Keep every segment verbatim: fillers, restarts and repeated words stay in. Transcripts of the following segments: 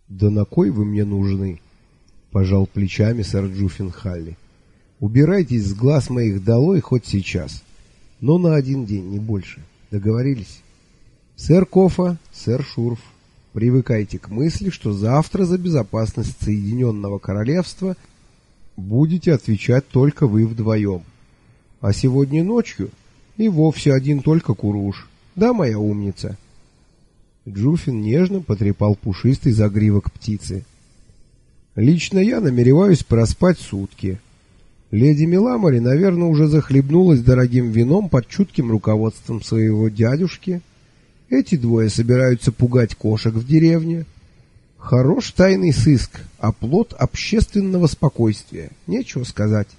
Да на кой вы мне нужны? Пожал плечами сэр Джуффин Халли. Убирайтесь с глаз моих долой хоть сейчас, но на один день, не больше. Договорились? Сэр Кофа, сэр Шурф, привыкайте к мысли, что завтра за безопасность Соединенного Королевства будете отвечать только вы вдвоем. А сегодня ночью и вовсе один только Куруш. Да, моя умница? Джуффин нежно потрепал пушистый загривок птицы. Лично я намереваюсь проспать сутки. Леди Миламори, наверное, уже захлебнулась дорогим вином под чутким руководством своего дядюшки. Эти двое собираются пугать кошек в деревне. Хорош тайный сыск, оплот общественного спокойствия. Нечего сказать.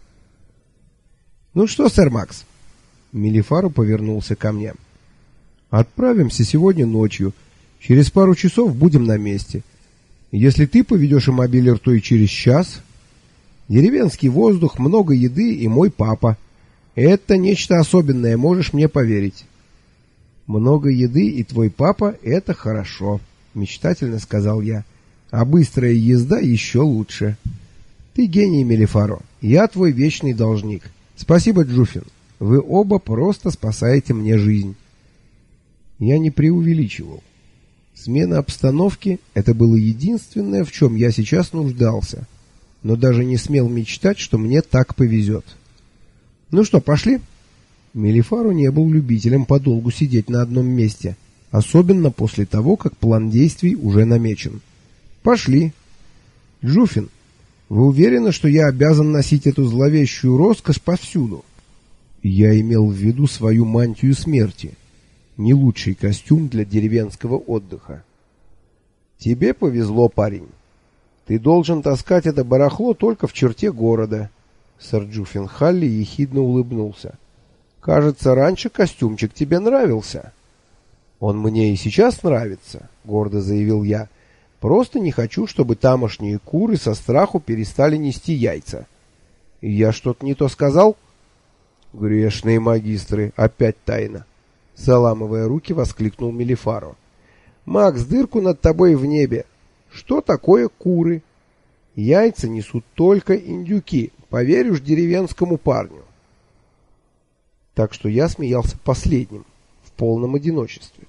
Ну что, сэр Макс? Мелифаро повернулся ко мне. Отправимся сегодня ночью. Через пару часов будем на месте. Если ты поведешь иммобилер, то и через час. Деревенский воздух, много еды и мой папа. Это нечто особенное, можешь мне поверить. Много еды и твой папа — это хорошо, мечтательно сказал я. А быстрая езда еще лучше. Ты гений, Мелифаро. Я твой вечный должник. Спасибо, Джуффин. Вы оба просто спасаете мне жизнь. Я не преувеличивал. Смена обстановки — это было единственное, в чем я сейчас нуждался, но даже не смел мечтать, что мне так повезет. Ну что, пошли? Мелифаро не был любителем подолгу сидеть на одном месте, особенно после того, как план действий уже намечен. Пошли. Джуффин, вы уверены, что я обязан носить эту зловещую роскошь повсюду? Я имел в виду свою мантию смерти. Не лучший костюм для деревенского отдыха. Тебе повезло, парень. Ты должен таскать это барахло только в черте города. Сэр Джуффин Халли ехидно улыбнулся. Кажется, раньше костюмчик тебе нравился. Он мне и сейчас нравится, гордо заявил я. Просто не хочу, чтобы тамошние куры со страху перестали нести яйца. И я что-то не то сказал? Грешные магистры, опять тайна. Заламывая руки, воскликнул Мелифаро. Макс, дырку над тобой в небе. Что такое куры? Яйца несут только индюки, поверь уж деревенскому парню. Так что я смеялся последним, в полном одиночестве.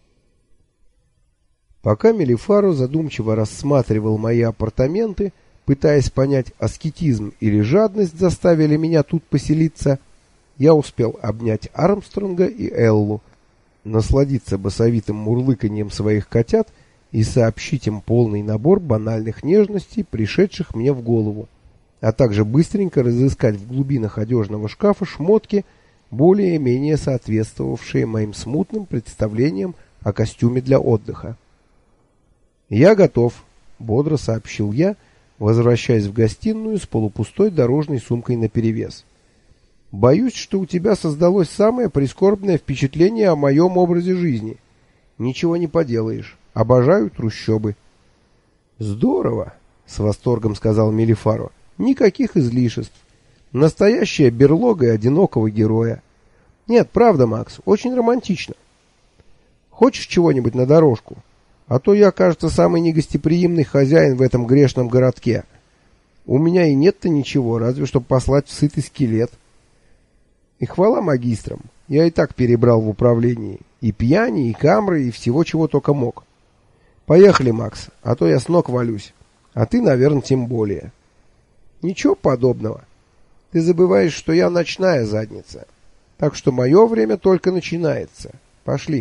Пока Мелифаро задумчиво рассматривал мои апартаменты, пытаясь понять, аскетизм или жадность заставили меня тут поселиться, я успел обнять Армстронга и Эллу, насладиться басовитым мурлыканьем своих котят и сообщить им полный набор банальных нежностей, пришедших мне в голову, а также быстренько разыскать в глубинах одежного шкафа шмотки, более-менее соответствовавшие моим смутным представлениям о костюме для отдыха. «Я готов», — бодро сообщил я, возвращаясь в гостиную с полупустой дорожной сумкой наперевес. «Боюсь, что у тебя создалось самое прискорбное впечатление о моем образе жизни. Ничего не поделаешь. Обожаю трущобы». «Здорово», — с восторгом сказал Мелифаро. «Никаких излишеств. Настоящая берлога одинокого героя. Нет, правда, Макс, очень романтично. Хочешь чего-нибудь на дорожку? А то я, кажется, самый негостеприимный хозяин в этом грешном городке. У меня и нет-то ничего, разве что послать в сытый скелет. И хвала магистрам, я и так перебрал в управлении. И пьяни, и камры, и всего, чего только мог. Поехали, Макс, а то я с ног валюсь. А ты, наверное, тем более». «Ничего подобного. Ты забываешь, что я ночная задница. Так что мое время только начинается. Пошли».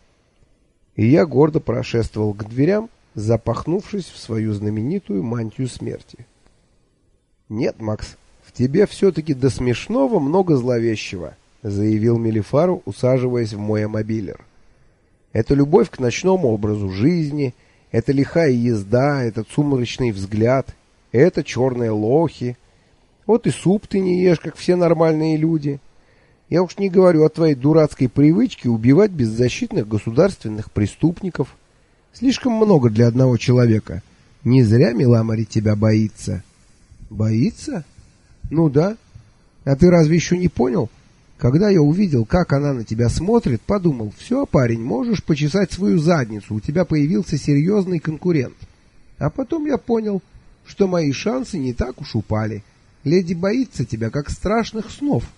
И я гордо прошествовал к дверям, запахнувшись в свою знаменитую мантию смерти. «Нет, Макс, в тебе все-таки до смешного много зловещего», — заявил Мелифаро, усаживаясь в мой мобилер. «Это любовь к ночному образу жизни, это лихая езда, этот сумрачный взгляд, это черные лохи. Вот и суп ты не ешь, как все нормальные люди. Я уж не говорю о твоей дурацкой привычке убивать беззащитных государственных преступников. Слишком много для одного человека. Не зря Миламори тебя боится». «Боится? Ну да. А ты разве еще не понял? Когда я увидел, как она на тебя смотрит, подумал: все, парень, можешь почесать свою задницу, у тебя появился серьезный конкурент. А потом я понял, что мои шансы не так уж упали. Леди боится тебя, как страшных снов.